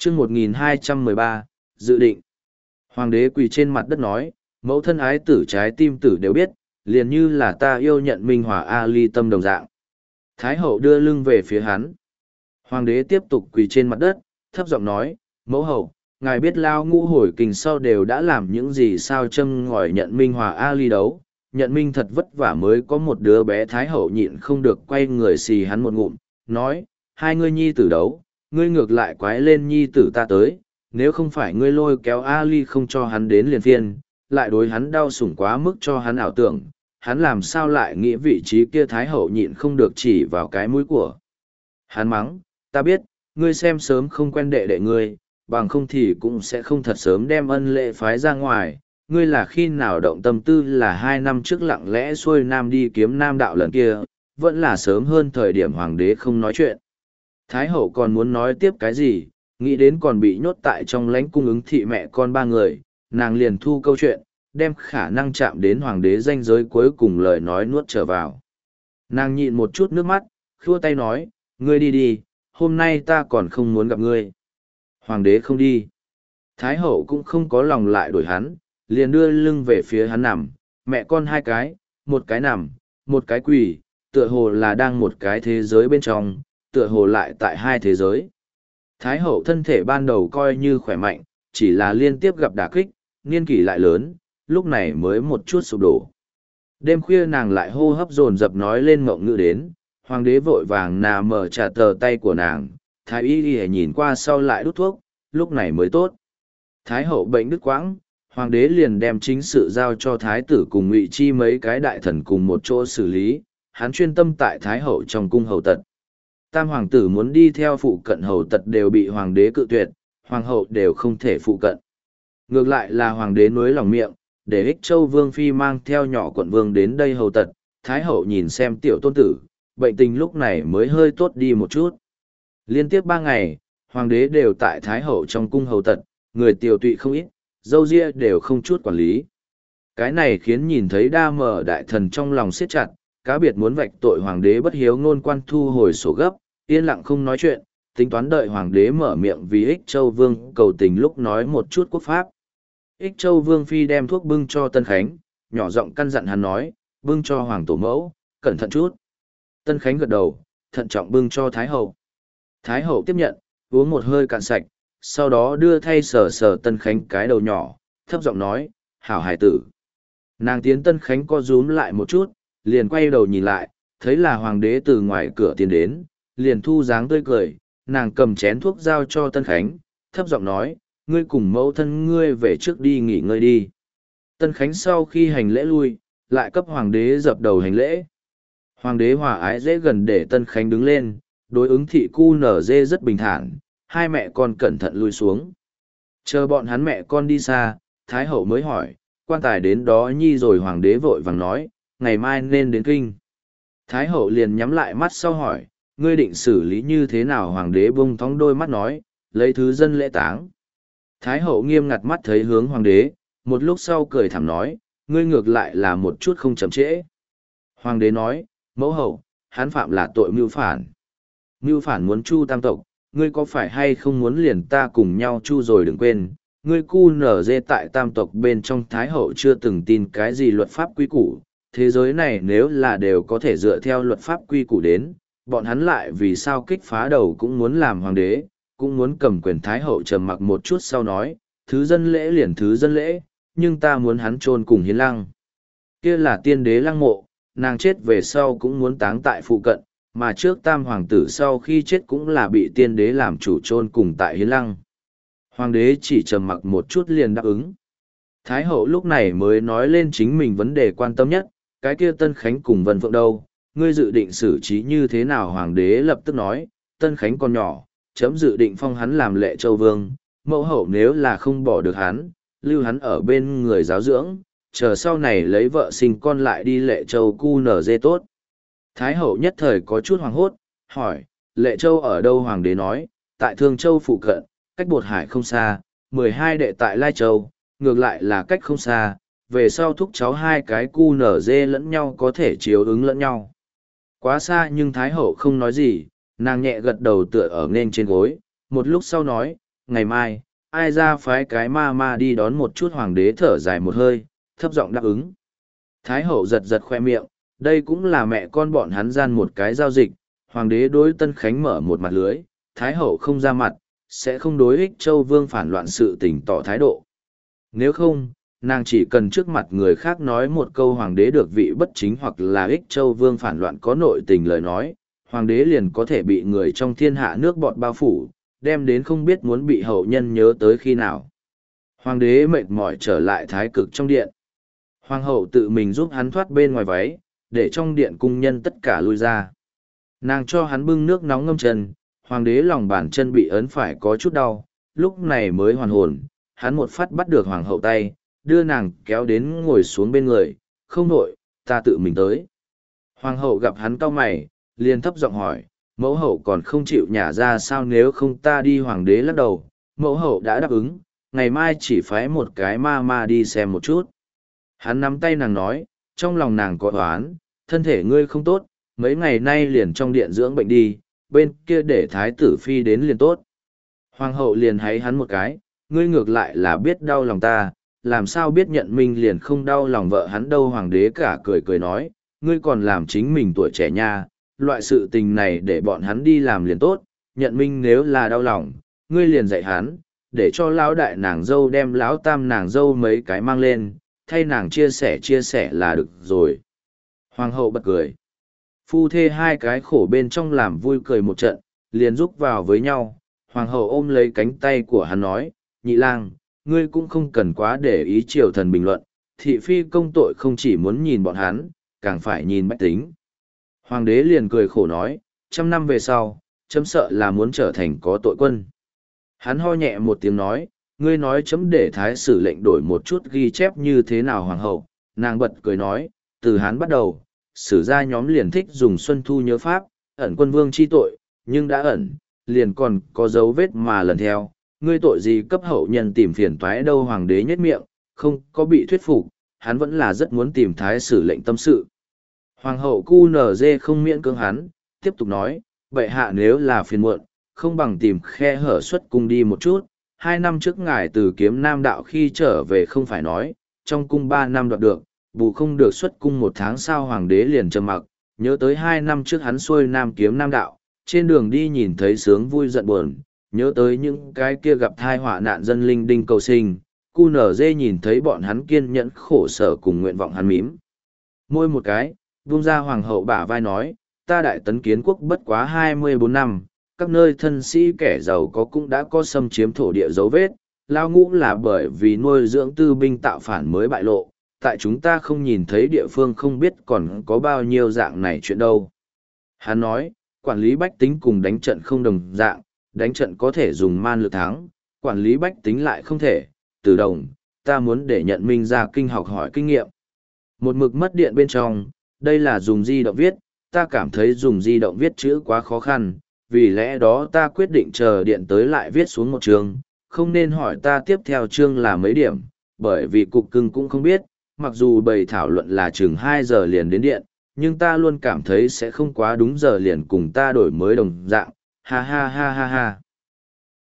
chương 1213, dự định. Hoàng đế quỳ trên mặt đất nói, mẫu thân ái tử trái tim tử đều biết, liền như là ta yêu nhận Minh Hòa A ly tâm đồng dạng. Thái hậu đưa lưng về phía hắn. Hoàng đế tiếp tục quỳ trên mặt đất, thấp giọng nói, mẫu hậu, ngài biết lao ngũ hồi kình sau đều đã làm những gì sao châm ngòi nhận Minh Hòa A ly đấu. Nhận Minh thật vất vả mới có một đứa bé Thái hậu nhịn không được quay người xì hắn một ngụm, nói, hai ngươi nhi tử đấu, ngươi ngược lại quái lên nhi tử ta tới, nếu không phải ngươi lôi kéo Ali không cho hắn đến liền phiên, lại đối hắn đau sủng quá mức cho hắn ảo tưởng, hắn làm sao lại nghĩ vị trí kia Thái hậu nhịn không được chỉ vào cái mũi của. Hắn mắng, ta biết, ngươi xem sớm không quen đệ đệ ngươi, bằng không thì cũng sẽ không thật sớm đem ân lệ phái ra ngoài, ngươi là khi nào động tâm tư là 2 năm trước lặng lẽ xuôi nam đi kiếm nam đạo lần kia, vẫn là sớm hơn thời điểm hoàng đế không nói chuyện. Thái hậu còn muốn nói tiếp cái gì, nghĩ đến còn bị nhốt tại trong lãnh cung ứng thị mẹ con 3 người, nàng liền thu câu chuyện, đem khả năng chạm đến hoàng đế danh giới cuối cùng lời nói nuốt trở vào. Nàng nhịn một chút nước mắt, khua tay nói, ngươi đi đi, hôm nay ta còn không muốn gặp ngươi. Hoàng đế không đi. Thái hậu cũng không có lòng lại đổi hắn, liền đưa lưng về phía hắn nằm, mẹ con 2 cái, một cái nằm, một cái quỳ, tựa hồ là đang một cái thế giới bên trong, tựa hồ lại tại 2 thế giới. Thái hậu thân thể ban đầu coi như khỏe mạnh, chỉ là liên tiếp gặp đả kích, niên kỷ lại lớn, lúc này mới một chút sụp đổ. Đêm khuya nàng lại hô hấp dồn dập nói lên mộng ngữ đến, hoàng đế vội vàng nà mở trả tờ tay của nàng, thái y nhìn qua sau lại đút thuốc, lúc này mới tốt. Thái hậu bệnh đứt quãng, hoàng đế liền đem chính sự giao cho thái tử cùng ngụy chi mấy cái đại thần cùng một chỗ xử lý, hắn chuyên tâm tại thái hậu trong cung hầu tật. Tam hoàng tử muốn đi theo phụ cận hầu tật đều bị hoàng đế cự tuyệt, hoàng hậu đều không thể phụ cận. Ngược lại là hoàng đế nuối lòng miệng, để Ích Châu Vương Phi mang theo nhỏ quận vương đến đây hầu tật, thái hậu nhìn xem tiểu tôn tử, bệnh tình lúc này mới hơi tốt đi một chút. Liên tiếp 3 ngày, hoàng đế đều tại thái hậu trong cung hầu tật, người tiều tụy không ít, dâu ria đều không chút quản lý. Cái này khiến nhìn thấy đa mờ đại thần trong lòng siết chặt, cá biệt muốn vạch tội hoàng đế bất hiếu ngôn quan thu hồi sổ gấp, yên lặng không nói chuyện, tính toán đợi hoàng đế mở miệng vì Ích Châu Vương cầu tình lúc nói một chút quốc pháp. Ích Châu Vương Phi đem thuốc bưng cho Tân Khánh, nhỏ giọng căn dặn hắn nói, bưng cho hoàng tổ mẫu, cẩn thận chút. Tân Khánh gật đầu, thận trọng bưng cho Thái hậu. Thái hậu tiếp nhận, uống một hơi cạn sạch, sau đó đưa thay sờ sờ Tân Khánh cái đầu nhỏ, thấp giọng nói, hảo hài tử. Nàng tiến Tân Khánh co rúm lại một chút, liền quay đầu nhìn lại, thấy là hoàng đế từ ngoài cửa tiến đến, liền thu dáng tươi cười, nàng cầm chén thuốc giao cho Tân Khánh, thấp giọng nói, ngươi cùng mẫu thân ngươi về trước đi nghỉ ngơi đi. Tân Khánh sau khi hành lễ lui, lại cấp hoàng đế dập đầu hành lễ. Hoàng đế hòa ái dễ gần để Tân Khánh đứng lên, đối ứng thị cu nở dê rất bình thản, hai mẹ con cẩn thận lui xuống. Chờ bọn hắn mẹ con đi xa, Thái hậu mới hỏi, quan tài đến đó nhi rồi hoàng đế vội vàng nói, ngày mai nên đến kinh. Thái hậu liền nhắm lại mắt sau hỏi, ngươi định xử lý như thế nào hoàng đế bông thóng đôi mắt nói, lấy thứ dân lễ táng. Thái hậu nghiêm ngặt mắt thấy hướng hoàng đế, một lúc sau cười thảm nói, ngươi ngược lại là một chút không chậm trễ. Hoàng đế nói, mẫu hậu, hắn phạm là tội mưu phản. Mưu phản muốn chu tam tộc, ngươi có phải hay không muốn liền ta cùng nhau chu rồi đừng quên, ngươi cu nở dê tại tam tộc bên trong Thái hậu chưa từng tin cái gì luật pháp quy củ, thế giới này nếu là đều có thể dựa theo luật pháp quy củ đến, bọn hắn lại vì sao kích phá đầu cũng muốn làm hoàng đế, cũng muốn cầm quyền Thái hậu trầm mặc một chút sau nói, thứ dân lễ liền thứ dân lễ, nhưng ta muốn hắn chôn cùng hiến lăng. Kia là tiên đế lăng mộ, nàng chết về sau cũng muốn táng tại phụ cận, mà trước tam hoàng tử sau khi chết cũng là bị tiên đế làm chủ chôn cùng tại hiến lăng. Hoàng đế chỉ trầm mặc một chút liền đáp ứng. Thái hậu lúc này mới nói lên chính mình vấn đề quan tâm nhất, cái kia Tân Khánh cùng Vân Phượng đâu, ngươi dự định xử trí như thế nào hoàng đế lập tức nói, Tân Khánh còn nhỏ, chấm dự định phong hắn làm Lệ Châu Vương, mẫu hậu nếu là không bỏ được hắn, lưu hắn ở bên người giáo dưỡng, chờ sau này lấy vợ sinh con lại đi Lệ Châu cu nở dê tốt. Thái hậu nhất thời có chút hoảng hốt, hỏi, Lệ Châu ở đâu hoàng đế nói, tại Thương Châu phụ cận, cách Bột Hải không xa, 12 đệ tại Lai Châu, ngược lại là cách không xa, về sau thúc cháu 2 cái cu nở dê lẫn nhau có thể chiếu ứng lẫn nhau. Quá xa nhưng Thái hậu không nói gì, nàng nhẹ gật đầu tựa ở nên trên gối, một lúc sau nói, ngày mai, ai ra phái cái ma đi đón một chút hoàng đế thở dài một hơi, thấp giọng đáp ứng. Thái hậu giật giật khoe miệng, đây cũng là mẹ con bọn hắn gian một cái giao dịch, hoàng đế đối Tân Khánh mở một mặt lưới, Thái hậu không ra mặt, sẽ không đối Ích Châu Vương phản loạn sự tình tỏ thái độ. Nếu không, nàng chỉ cần trước mặt người khác nói một câu hoàng đế được vị bất chính hoặc là Ích Châu Vương phản loạn có nội tình lời nói, hoàng đế liền có thể bị người trong thiên hạ nước bọt bao phủ, đem đến không biết muốn bị hậu nhân nhớ tới khi nào. Hoàng đế mệt mỏi trở lại thái cực trong điện. Hoàng hậu tự mình giúp hắn thoát bên ngoài váy, để trong điện cung nhân tất cả lui ra. Nàng cho hắn bưng nước nóng ngâm chân, hoàng đế lòng bàn chân bị ấn phải có chút đau, lúc này mới hoàn hồn, hắn một phát bắt được hoàng hậu tay, đưa nàng kéo đến ngồi xuống bên người, không nổi, ta tự mình tới. Hoàng hậu gặp hắn cau mày, liền thấp giọng hỏi, mẫu hậu còn không chịu nhả ra sao nếu không ta đi. Hoàng đế lắc đầu, mẫu hậu đã đáp ứng, ngày mai chỉ phái một cái ma đi xem một chút. Hắn nắm tay nàng nói, trong lòng nàng có oán, thân thể ngươi không tốt, mấy ngày nay liền trong điện dưỡng bệnh đi, bên kia để thái tử phi đến liền tốt. Hoàng hậu liền háy hắn một cái, ngươi ngược lại là biết đau lòng ta, làm sao biết nhận minh liền không đau lòng vợ hắn đâu. Hoàng đế cả cười cười nói, ngươi còn làm chính mình tuổi trẻ nha, loại sự tình này để bọn hắn đi làm liền tốt, nhận minh nếu là đau lòng, ngươi liền dạy hắn, để cho lão đại nàng dâu đem lão tam nàng dâu mấy cái mang lên, thay nàng chia sẻ là được rồi. Hoàng hậu bật cười. Phu thê hai cái khổ bên trong làm vui cười một trận, liền rúc vào với nhau. Hoàng hậu ôm lấy cánh tay của hắn nói, nhị lang, ngươi cũng không cần quá để ý triều thần bình luận, thị phi công tội không chỉ muốn nhìn bọn hắn, càng phải nhìn bách tính. Hoàng đế liền cười khổ nói, 100 năm về sau, chấm sợ là muốn trở thành có tội quân. Hắn ho nhẹ một tiếng nói, ngươi nói chấm để thái sử lệnh đổi một chút ghi chép như thế nào. Hoàng hậu, nàng bật cười nói, từ hắn bắt đầu, sử gia nhóm liền thích dùng xuân thu nhớ pháp, ẩn quân vương chi tội, nhưng đã ẩn, liền còn có dấu vết mà lần theo, ngươi tội gì cấp hậu nhân tìm phiền toái đâu. Hoàng đế nhếch miệng, không có bị thuyết phục, hắn vẫn là rất muốn tìm thái sử lệnh tâm sự. Hoàng hậu QNZ không miễn cưỡng hắn, tiếp tục nói, bệ hạ nếu là phiền muộn, không bằng tìm khe hở xuất cung đi một chút. 2 năm trước ngài từ kiếm nam đạo khi trở về không phải nói, trong cung 3 năm đoạt được, bù không được xuất cung 1 tháng sao. Hoàng đế liền trầm mặc, nhớ tới 2 năm trước hắn xuôi nam kiếm nam đạo, trên đường đi nhìn thấy sướng vui giận buồn, nhớ tới những cái kia gặp thai họa nạn dân linh đinh cầu sinh, QNZ nhìn thấy bọn hắn kiên nhẫn khổ sở cùng nguyện vọng hắn mím. Môi một cái, vung ra hoàng hậu bả vai nói, ta đại tấn kiến quốc bất quá 24 năm, các nơi thân sĩ kẻ giàu có cũng đã có xâm chiếm thổ địa dấu vết, lao ngũ là bởi vì nuôi dưỡng tư binh tạo phản mới bại lộ, tại chúng ta không nhìn thấy địa phương không biết còn có bao nhiêu dạng này chuyện đâu. Hắn nói, quản lý bách tính cùng đánh trận không đồng dạng, đánh trận có thể dùng man lực thắng, quản lý bách tính lại không thể, từ đồng, ta muốn để nhận minh ra kinh học hỏi kinh nghiệm. Một mực mất điện bên trong, đây là dùng di động viết, ta cảm thấy dùng di động viết chữ quá khó khăn, vì lẽ đó ta quyết định chờ điện tới lại viết xuống một chương, không nên hỏi ta tiếp theo chương là mấy điểm, bởi vì cục cưng cũng không biết, mặc dù bầy thảo luận là chừng 2 giờ liền đến điện, nhưng ta luôn cảm thấy sẽ không quá đúng giờ liền cùng ta đổi mới đồng dạng, ha ha ha ha ha.